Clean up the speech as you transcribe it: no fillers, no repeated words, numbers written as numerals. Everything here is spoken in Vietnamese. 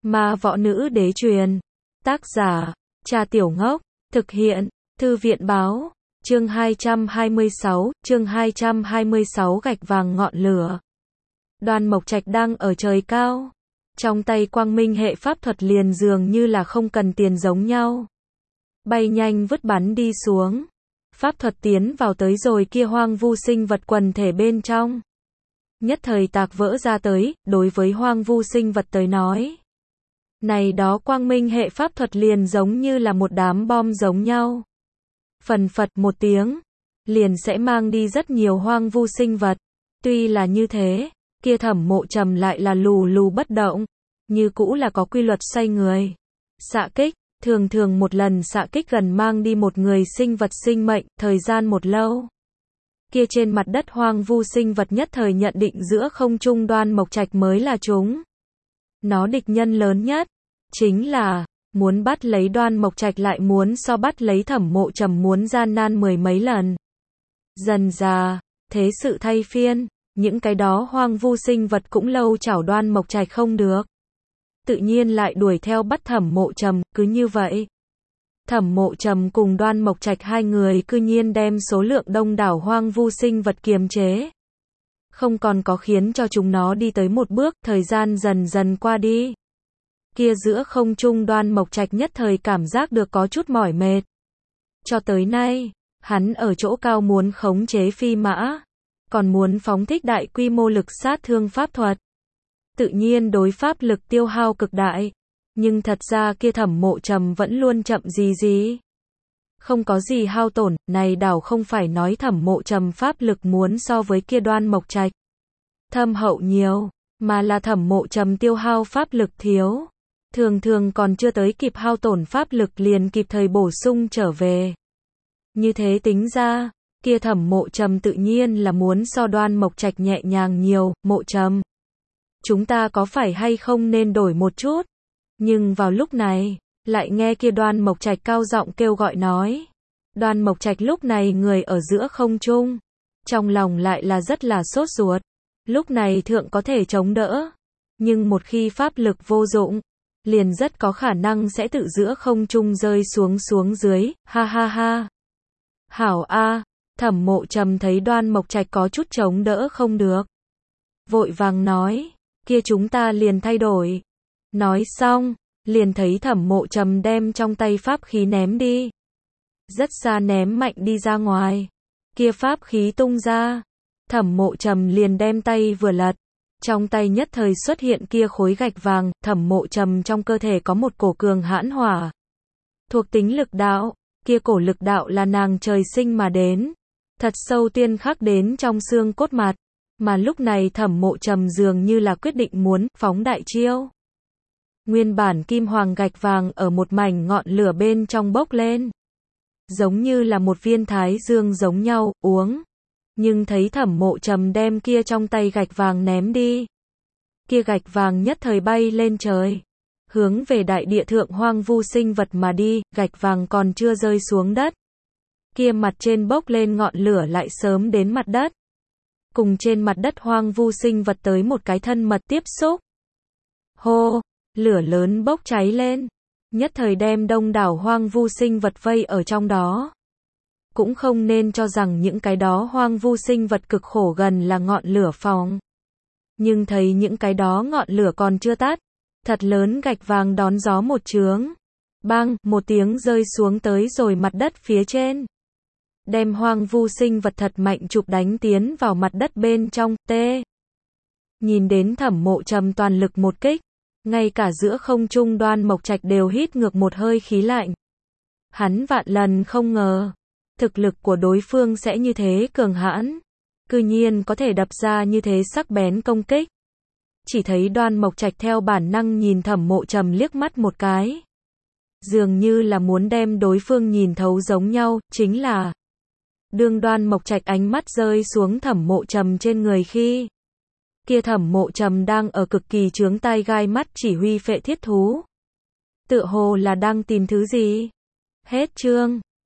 Ma võ nữ đế truyền. Tác giả, Trà Tiểu Ngốc. Thực hiện, Thư viện báo. Chương 226 gạch vàng ngọn lửa. Đoan Mộc Trạch đang ở trời cao. Trong tay quang minh hệ pháp thuật liền dường như là không cần tiền giống nhau. Bay nhanh vứt bắn đi xuống. Pháp thuật tiến vào tới rồi kia hoang vu sinh vật quần thể bên trong. Nhất thời tạc vỡ ra tới, đối với hoang vu sinh vật tới nói. Này đó quang minh hệ pháp thuật liền giống như là một đám bom giống nhau. Phần phật một tiếng, liền sẽ mang đi rất nhiều hoang vu sinh vật. Tuy là như thế, kia Thẩm Mộ Trầm lại là lù lù bất động, như cũ là có quy luật xoay người. Xạ kích, thường thường một lần xạ kích gần mang đi một người sinh vật sinh mệnh, thời gian một lâu. Kia trên mặt đất hoang vu sinh vật nhất thời nhận định giữa không trung Đoan Mộc Trạch mới là chúng. Nó địch nhân lớn nhất, chính là, muốn bắt lấy Đoan Mộc Trạch lại muốn so bắt lấy Thẩm Mộ Trầm muốn gian nan mười mấy lần. Dần dà, thế sự thay phiên, những cái đó hoang vu sinh vật cũng lâu chảo Đoan Mộc Trạch không được. Tự nhiên lại đuổi theo bắt Thẩm Mộ Trầm, cứ như vậy. Thẩm Mộ Trầm cùng Đoan Mộc Trạch hai người cư nhiên đem số lượng đông đảo hoang vu sinh vật kiềm chế. Không còn có khiến cho chúng nó đi tới một bước, thời gian dần dần qua đi. Kia giữa không trung Đoan Mộc Trạch nhất thời cảm giác được có chút mỏi mệt. Cho tới nay, hắn ở chỗ cao muốn khống chế phi mã, còn muốn phóng thích đại quy mô lực sát thương pháp thuật. Tự nhiên đối pháp lực tiêu hao cực đại, nhưng thật ra kia Thẩm Mộ Trầm vẫn luôn chậm gì. Không có gì hao tổn, này đảo không phải nói Thẩm Mộ Trầm pháp lực muốn so với kia Đoan Mộc Trạch thâm hậu nhiều, mà là Thẩm Mộ Trầm tiêu hao pháp lực thiếu. Thường thường còn chưa tới kịp hao tổn pháp lực liền kịp thời bổ sung trở về. Như thế tính ra, kia Thẩm Mộ Trầm tự nhiên là muốn so Đoan Mộc Trạch nhẹ nhàng nhiều. Mộ Trầm, chúng ta có phải hay không nên đổi một chút? Nhưng vào lúc này, lại nghe kia Đoan Mộc Trạch cao giọng kêu gọi nói. Đoan Mộc Trạch lúc này người ở giữa không trung, trong lòng lại là rất là sốt ruột. Lúc này thượng có thể chống đỡ, nhưng một khi pháp lực vô dụng, liền rất có khả năng sẽ tự giữa không trung rơi xuống dưới. Ha ha ha. Hảo a. Thẩm Mộ Trầm thấy Đoan Mộc Trạch có chút chống đỡ không được, vội vàng nói, kia chúng ta liền thay đổi. Nói xong, liền thấy Thẩm Mộ Trầm đem trong tay pháp khí ném đi. Rất xa ném mạnh đi ra ngoài. Kia pháp khí tung ra. Thẩm Mộ Trầm liền đem tay vừa lật. Trong tay nhất thời xuất hiện kia khối gạch vàng. Thẩm Mộ Trầm trong cơ thể có một cổ cường hãn hỏa. Thuộc tính lực đạo. Kia cổ lực đạo là nàng trời sinh mà đến. Thật sâu tiên khắc đến trong xương cốt mặt. Mà lúc này Thẩm Mộ Trầm dường như là quyết định muốn phóng đại chiêu. Nguyên bản kim hoàng gạch vàng ở một mảnh ngọn lửa bên trong bốc lên. Giống như là một viên thái dương giống nhau, uống. Nhưng thấy Thẩm Mộ Trầm đem kia trong tay gạch vàng ném đi. Kia gạch vàng nhất thời bay lên trời. Hướng về đại địa thượng hoang vu sinh vật mà đi, gạch vàng còn chưa rơi xuống đất. Kia mặt trên bốc lên ngọn lửa lại sớm đến mặt đất. Cùng trên mặt đất hoang vu sinh vật tới một cái thân mật tiếp xúc. Hô! Lửa lớn bốc cháy lên, nhất thời đem đông đảo hoang vu sinh vật vây ở trong đó. Cũng không nên cho rằng những cái đó hoang vu sinh vật cực khổ gần là ngọn lửa phòng. Nhưng thấy những cái đó ngọn lửa còn chưa tắt, thật lớn gạch vàng đón gió một chướng. Bang, một tiếng rơi xuống tới rồi mặt đất phía trên. Đem hoang vu sinh vật thật mạnh chụp đánh tiến vào mặt đất bên trong. Nhìn đến Thẩm Mộ Trầm toàn lực một kích. Ngay cả giữa không trung Đoan Mộc Trạch đều hít ngược một hơi khí lạnh. Hắn vạn lần không ngờ, thực lực của đối phương sẽ như thế cường hãn, cư nhiên có thể đập ra như thế sắc bén công kích. Chỉ thấy Đoan Mộc Trạch theo bản năng nhìn Thẩm Mộ Trầm liếc mắt một cái. Dường như là muốn đem đối phương nhìn thấu giống nhau, chính là đương Đoan Mộc Trạch ánh mắt rơi xuống Thẩm Mộ Trầm trên người khi kia Thẩm Mộ Trầm đang ở cực kỳ chướng tai gai mắt chỉ huy phệ thiết thú. Tựa hồ là đang tìm thứ gì. Hết chương.